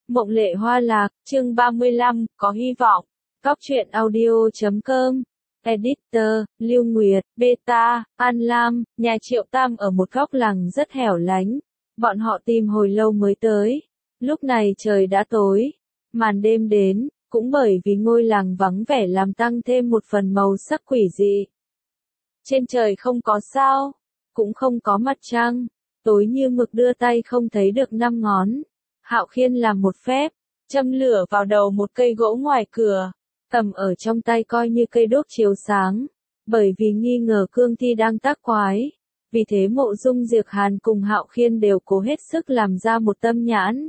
Mộng Lệ Hoa Lạc, chương 35, có hy vọng. Góc truyện audio.com. Editor, Lưu Nguyệt, Beta, An Lam, nhà Triệu Tam ở một góc làng rất hẻo lánh. Bọn họ tìm hồi lâu mới tới. Lúc này trời đã tối. Màn đêm đến, cũng bởi vì ngôi làng vắng vẻ làm tăng thêm một phần màu sắc quỷ dị. Trên trời không có sao, cũng không có mặt trăng, tối như mực đưa tay không thấy được năm ngón. Hạo Khiên làm một phép, châm lửa vào đầu một cây gỗ ngoài cửa, cầm ở trong tay coi như cây đuốc chiếu sáng, bởi vì nghi ngờ cương thi đang tác quái. Vì thế Mộ Dung Diệc Hàn cùng Hạo Khiên đều cố hết sức làm ra một tâm nhãn,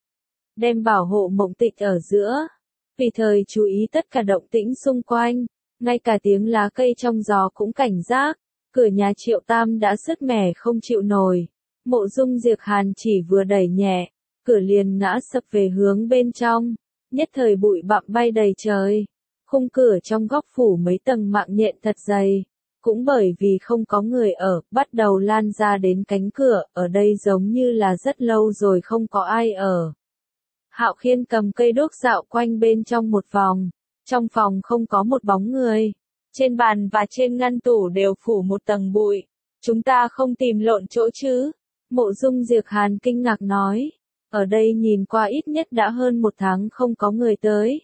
đem bảo hộ Mộng Tịch ở giữa, vì thời chú ý tất cả động tĩnh xung quanh, ngay cả tiếng lá cây trong gió cũng cảnh giác. Cửa nhà Triệu Tam đã sứt mẻ không chịu nổi, Mộ Dung Diệc Hàn chỉ vừa đẩy nhẹ, cửa liền ngã sập về hướng bên trong, nhất thời bụi bặm bay đầy trời. Khung cửa trong góc phủ mấy tầng mạng nhện thật dày, cũng bởi vì không có người ở, bắt đầu lan ra đến cánh cửa, ở đây giống như là rất lâu rồi không có ai ở. Hạo Khiên cầm cây đuốc dạo quanh bên trong một vòng, trong phòng không có một bóng người, trên bàn và trên ngăn tủ đều phủ một tầng bụi. Chúng ta không tìm lộn chỗ chứ? Mộ Dung Diệc Hàn kinh ngạc nói. Ở đây nhìn qua ít nhất đã hơn một tháng không có người tới.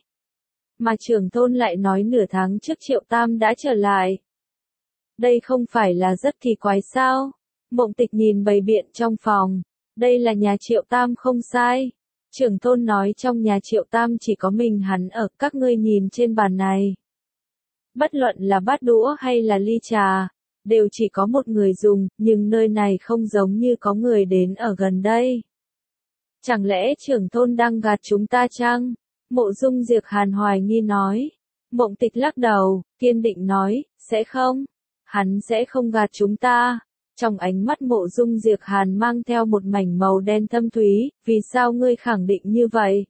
Mà trưởng thôn lại nói nửa tháng trước Triệu Tam đã trở lại. Đây không phải là rất kỳ quái sao? Mộng Tịch nhìn bày biện trong phòng. Đây là nhà Triệu Tam không sai. Trưởng thôn nói trong nhà Triệu Tam chỉ có mình hắn ở, các ngươi nhìn trên bàn này. Bất luận là bát đũa hay là ly trà, đều chỉ có một người dùng, nhưng nơi này không giống như có người đến ở gần đây. Chẳng lẽ trưởng thôn đang gạt chúng ta chăng? Mộ Dung Diệc Hàn hoài nghi nói. Mộng Tịch lắc đầu, kiên định nói, sẽ không. Hắn sẽ không gạt chúng ta. Trong ánh mắt Mộ Dung Diệc Hàn mang theo một mảnh màu đen thâm thúy, vì sao ngươi khẳng định như vậy?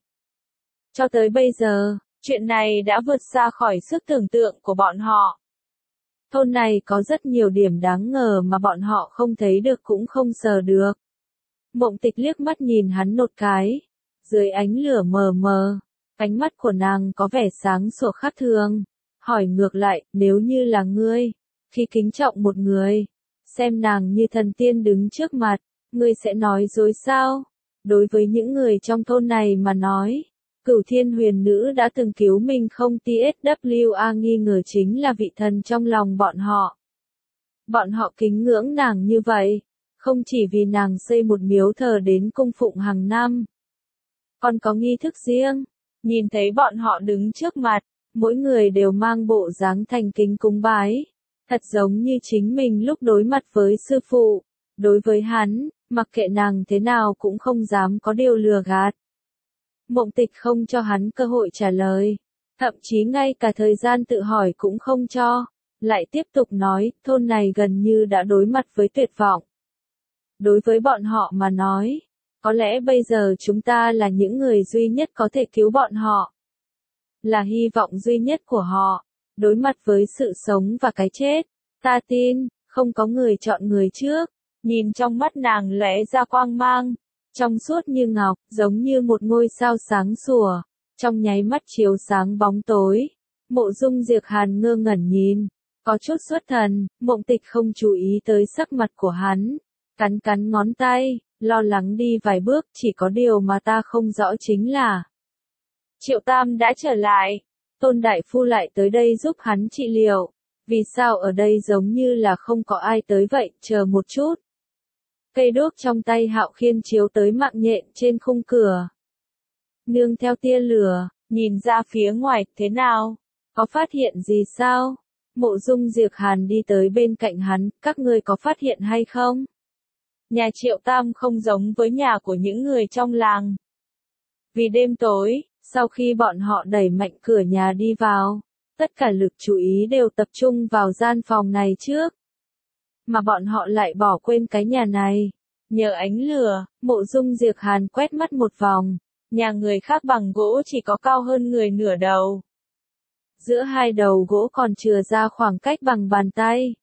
Cho tới bây giờ, chuyện này đã vượt xa khỏi sức tưởng tượng của bọn họ. Thôn này có rất nhiều điểm đáng ngờ mà bọn họ không thấy được cũng không sờ được. Mộng Tịch liếc mắt nhìn hắn một cái. Dưới ánh lửa mờ mờ, ánh mắt của nàng có vẻ sáng sủa khác thường. Hỏi ngược lại, nếu như là ngươi, khi kính trọng một người, xem nàng như thần tiên đứng trước mặt, ngươi sẽ nói dối sao? Đối với những người trong thôn này mà nói, Cửu Thiên Huyền Nữ đã từng cứu mình không TSWA nghi ngờ chính là vị thần trong lòng bọn họ. Bọn họ kính ngưỡng nàng như vậy, không chỉ vì nàng xây một miếu thờ đến cung phụng hàng năm, còn có nghi thức riêng. Nhìn thấy bọn họ đứng trước mặt, mỗi người đều mang bộ dáng thành kính cúng bái, thật giống như chính mình lúc đối mặt với sư phụ. Đối với hắn, mặc kệ nàng thế nào cũng không dám có điều lừa gạt. Mộng Tịch không cho hắn cơ hội trả lời, thậm chí ngay cả thời gian tự hỏi cũng không cho, lại tiếp tục nói, thôn này gần như đã đối mặt với tuyệt vọng. Đối với bọn họ mà nói, có lẽ bây giờ chúng ta là những người duy nhất có thể cứu bọn họ. Là hy vọng duy nhất của họ, đối mặt với sự sống và cái chết. Ta tin, không có người chọn người trước. Nhìn trong mắt nàng lóe ra quang mang, trong suốt như ngọc, giống như một ngôi sao sáng sủa, trong nháy mắt chiếu sáng bóng tối. Mộ Dung Diệc Hàn ngơ ngẩn nhìn, có chút xuất thần. Mộng Tịch không chú ý tới sắc mặt của hắn, cắn cắn ngón tay, lo lắng đi vài bước. Chỉ có điều mà ta không rõ chính là Triệu Tam đã trở lại, Tôn đại phu lại tới đây giúp hắn trị liệu. Vì sao ở đây giống như là không có ai tới vậy? Chờ một chút. Cây đuốc trong tay Hạo Khiên chiếu tới mạng nhện trên khung cửa. Nương theo tia lửa, nhìn ra phía ngoài, thế nào? Có phát hiện gì sao? Mộ Dung Diệc Hàn đi tới bên cạnh hắn, các ngươi có phát hiện hay không? Nhà Triệu Tam không giống với nhà của những người trong làng. Vì đêm tối, sau khi bọn họ đẩy mạnh cửa nhà đi vào, tất cả lực chú ý đều tập trung vào gian phòng này trước. Mà bọn họ lại bỏ quên cái nhà này. Nhờ ánh lửa, Mộ Dung Diệc Hàn quét mắt một vòng. Nhà người khác bằng gỗ chỉ có cao hơn người nửa đầu. Giữa hai đầu gỗ còn chừa ra khoảng cách bằng bàn tay.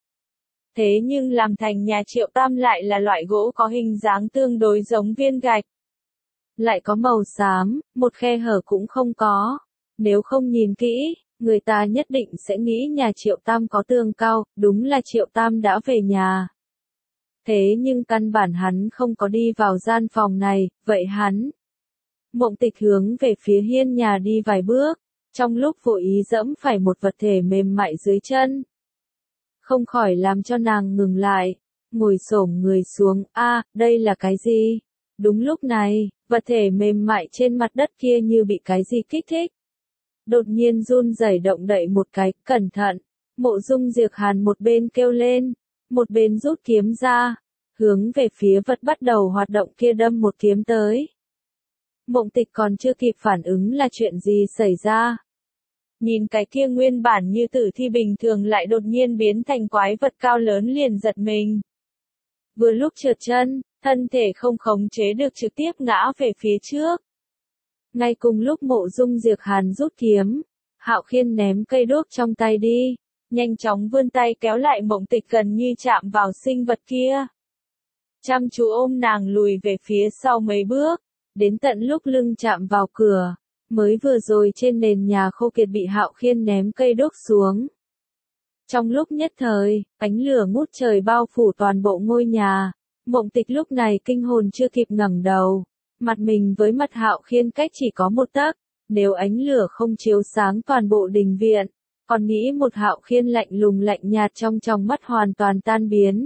Thế nhưng làm thành nhà Triệu Tam lại là loại gỗ có hình dáng tương đối giống viên gạch. lại có màu xám, một khe hở cũng không có. Nếu không nhìn kỹ, người ta nhất định sẽ nghĩ nhà Triệu Tam có tường cao, đúng là Triệu Tam đã về nhà. Thế nhưng căn bản hắn không có đi vào gian phòng này, vậy hắn. Mộng Tịch hướng về phía hiên nhà đi vài bước, trong lúc vô ý dẫm phải một vật thể mềm mại dưới chân. Không khỏi làm cho nàng ngừng lại, ngồi xổm người xuống, đây là cái gì? Đúng lúc này, vật thể mềm mại trên mặt đất kia như bị cái gì kích thích. Đột nhiên run rẩy động đậy một cái, cẩn thận. Mộ Dung Diệc Hàn một bên kêu lên, một bên rút kiếm ra, hướng về phía vật bắt đầu hoạt động kia đâm một kiếm tới. Mộng Tịch còn chưa kịp phản ứng là chuyện gì xảy ra. Nhìn cái kia nguyên bản như tử thi bình thường lại đột nhiên biến thành quái vật cao lớn liền giật mình. Vừa lúc trượt chân, thân thể không khống chế được trực tiếp ngã về phía trước. Ngay cùng lúc Mộ Dung Diệc Hàn rút kiếm, Hạo Khiên ném cây đuốc trong tay đi, nhanh chóng vươn tay kéo lại Mộng Tịch gần như chạm vào sinh vật kia. Chăm chú ôm nàng lùi về phía sau mấy bước, đến tận lúc lưng chạm vào cửa, mới vừa rồi trên nền nhà khô kiệt bị Hạo Khiên ném cây đuốc xuống. Trong lúc nhất thời, ánh lửa ngút trời bao phủ toàn bộ ngôi nhà, Mộng Tịch lúc này kinh hồn chưa kịp ngẩng đầu, mặt mình với mặt Hạo Khiên cách chỉ có một tấc, nếu ánh lửa không chiếu sáng toàn bộ đình viện, còn nghĩ một Hạo Khiên lạnh lùng lạnh nhạt trong mắt hoàn toàn tan biến.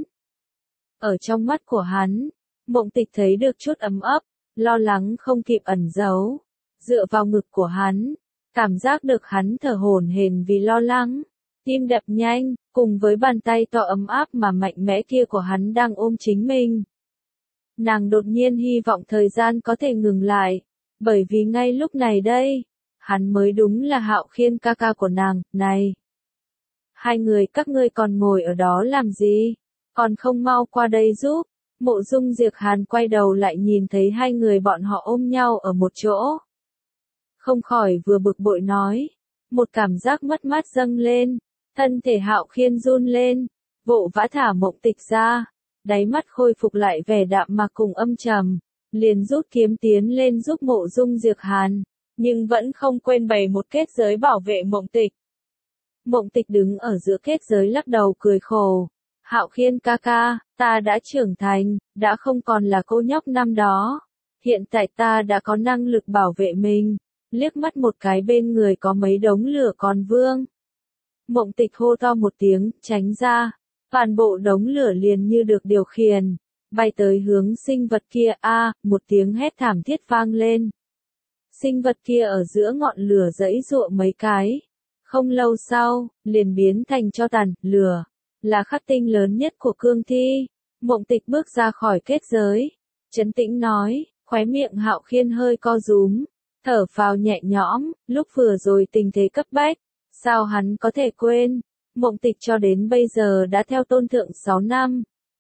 Ở trong mắt của hắn, Mộng Tịch thấy được chút ấm ấp, lo lắng không kịp ẩn giấu, dựa vào ngực của hắn, cảm giác được hắn thở hổn hển vì lo lắng, tim đập nhanh, cùng với bàn tay to ấm áp mà mạnh mẽ kia của hắn đang ôm chính mình. Nàng đột nhiên hy vọng thời gian có thể ngừng lại, bởi vì ngay lúc này đây, hắn mới đúng là Hạo Khiên ca ca của nàng, này. Hai người các ngươi còn ngồi ở đó làm gì? Còn không mau qua đây giúp. Mộ Dung Diệc Hàn quay đầu lại nhìn thấy hai người bọn họ ôm nhau ở một chỗ. Không khỏi vừa bực bội nói, một cảm giác mất mát dâng lên, thân thể Hạo Khiên run lên, vội vã thả Mộng Tịch ra, đáy mắt khôi phục lại vẻ đạm mạc cùng âm trầm, liền rút kiếm tiến lên giúp Mộ Dung Diệc Hàn, nhưng vẫn không quên bày một kết giới bảo vệ Mộng Tịch. Mộng Tịch đứng ở giữa kết giới lắc đầu cười khổ. Hạo Khiên ca ca, ta đã trưởng thành, đã không còn là cô nhóc năm đó. Hiện tại ta đã có năng lực bảo vệ mình. Liếc mắt một cái bên người có mấy đống lửa còn vương. Mộng Tịch hô to một tiếng, tránh ra. Toàn bộ đống lửa liền như được điều khiển. Bay tới hướng sinh vật kia, một tiếng hét thảm thiết vang lên. Sinh vật kia ở giữa ngọn lửa giãy giụa mấy cái. Không lâu sau, liền biến thành tro tàn, lửa. Là khắc tinh lớn nhất của cương thi. Mộng Tịch bước ra khỏi kết giới, trấn tĩnh nói, khóe miệng Hạo Khiên hơi co rúm, thở phào nhẹ nhõm, lúc vừa rồi tình thế cấp bách, sao hắn có thể quên, Mộng Tịch cho đến bây giờ đã theo tôn thượng 6 năm.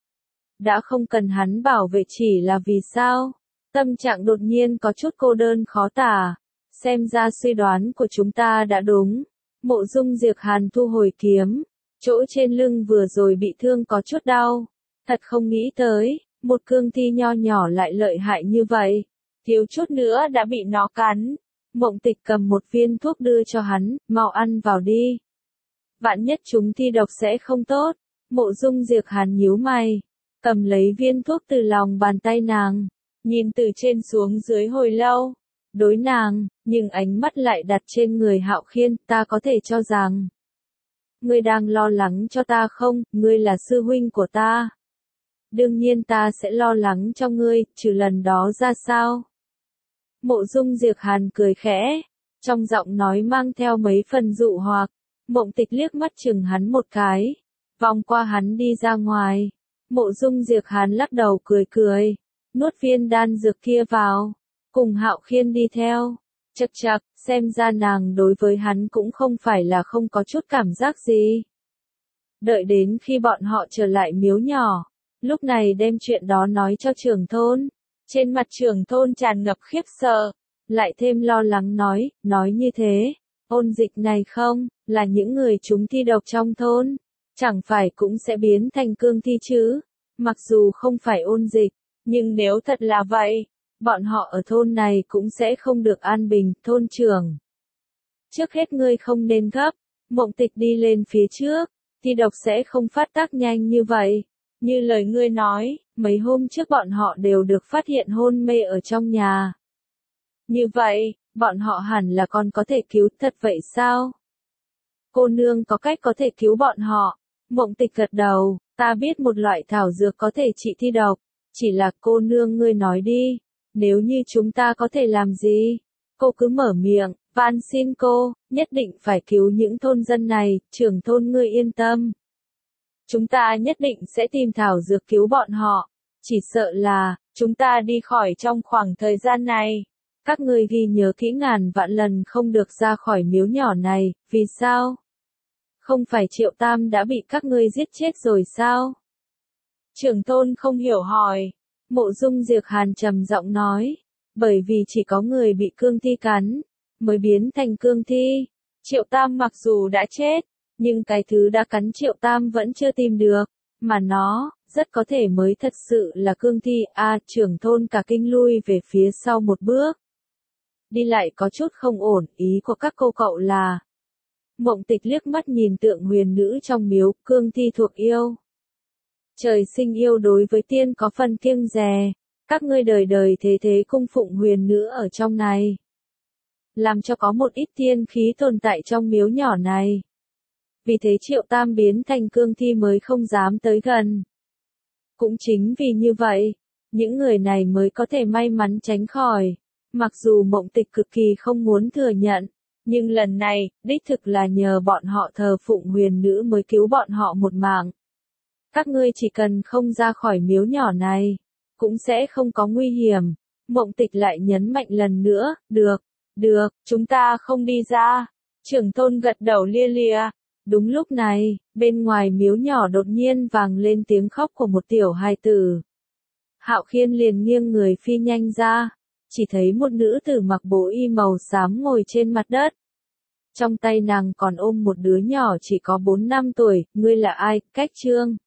Đã không cần hắn bảo vệ chỉ là vì sao, tâm trạng đột nhiên có chút cô đơn khó tả, xem ra suy đoán của chúng ta đã đúng. Mộ Dung Diệc Hàn thu hồi kiếm. Chỗ trên lưng vừa rồi bị thương có chút đau. Thật không nghĩ tới, một cương thi nho nhỏ lại lợi hại như vậy. Thiếu chút nữa đã bị nó cắn. Mộng Tịch cầm một viên thuốc đưa cho hắn, mau ăn vào đi. Vạn nhất chúng thi độc sẽ không tốt. Mộ Dung Diệc Hàn nhíu mày, cầm lấy viên thuốc từ lòng bàn tay nàng, nhìn từ trên xuống dưới hồi lâu. Đối nàng, nhưng ánh mắt lại đặt trên người Hạo Khiên, ta có thể cho rằng. Ngươi đang lo lắng cho ta không, ngươi là sư huynh của ta. Đương nhiên ta sẽ lo lắng cho ngươi, trừ lần đó ra sao? Mộ Dung Diệc Hàn cười khẽ, trong giọng nói mang theo mấy phần dụ hoặc. Mộng Tịch liếc mắt chừng hắn một cái, vòng qua hắn đi ra ngoài. Mộ Dung Diệc Hàn lắc đầu cười cười, nuốt viên đan dược kia vào, cùng Hạo Khiên đi theo. Chậc chậc, xem ra nàng đối với hắn cũng không phải là không có chút cảm giác gì. Đợi đến khi bọn họ trở lại miếu nhỏ, lúc này đem chuyện đó nói cho trưởng thôn. Trên mặt trưởng thôn tràn ngập khiếp sợ, lại thêm lo lắng nói như thế, ôn dịch này không, là những người chúng thi độc trong thôn, chẳng phải cũng sẽ biến thành cương thi chứ, mặc dù không phải ôn dịch, nhưng nếu thật là vậy, bọn họ ở thôn này cũng sẽ không được an bình, thôn trưởng. Trước hết ngươi không nên gấp, Mộng Tịch đi lên phía trước, thi độc sẽ không phát tác nhanh như vậy. Như lời ngươi nói, mấy hôm trước bọn họ đều được phát hiện hôn mê ở trong nhà. Như vậy, bọn họ hẳn là còn có thể cứu thật vậy sao? Cô nương có cách có thể cứu bọn họ. Mộng Tịch gật đầu, ta biết một loại thảo dược có thể trị thi độc, chỉ là cô nương ngươi nói đi, nếu như chúng ta có thể làm gì? Cô cứ mở miệng, van xin cô, nhất định phải cứu những thôn dân này, trưởng thôn ngươi yên tâm. Chúng ta nhất định sẽ tìm thảo dược cứu bọn họ, chỉ sợ là, chúng ta đi khỏi trong khoảng thời gian này. Các ngươi ghi nhớ kỹ ngàn vạn lần không được ra khỏi miếu nhỏ này, vì sao? Không phải Triệu Tam đã bị các ngươi giết chết rồi sao? Trưởng thôn không hiểu hỏi. Mộ Dung Diệc Hàn trầm giọng nói, bởi vì chỉ có người bị cương thi cắn, mới biến thành cương thi. Triệu Tam mặc dù đã chết, nhưng cái thứ đã cắn Triệu Tam vẫn chưa tìm được, mà nó, rất có thể mới thật sự là cương thi. Trưởng thôn cả kinh lui về phía sau một bước. Đi lại có chút không ổn, ý của các cô cậu là. Mộng Tịch liếc mắt nhìn tượng huyền nữ trong miếu, cương thi thuộc yêu. Trời sinh yêu đối với tiên có phần kiêng dè, các ngươi đời đời thế thế cung phụng huyền nữ ở trong này. Làm cho có một ít tiên khí tồn tại trong miếu nhỏ này. Vì thế Triệu Tam biến thành cương thi mới không dám tới gần. Cũng chính vì như vậy, những người này mới có thể may mắn tránh khỏi. Mặc dù Mộng Tịch cực kỳ không muốn thừa nhận, nhưng lần này, đích thực là nhờ bọn họ thờ phụng huyền nữ mới cứu bọn họ một mạng. Các ngươi chỉ cần không ra khỏi miếu nhỏ này, cũng sẽ không có nguy hiểm. Mộng Tịch lại nhấn mạnh lần nữa, được, chúng ta không đi ra. Trưởng thôn gật đầu lia lịa. Đúng lúc này, bên ngoài miếu nhỏ đột nhiên vang lên tiếng khóc của một tiểu hài tử. Hạo Khiên liền nghiêng người phi nhanh ra, chỉ thấy một nữ tử mặc bộ y màu xám ngồi trên mặt đất. Trong tay nàng còn ôm một đứa nhỏ chỉ có 4 năm tuổi, ngươi là ai, Cách Trương?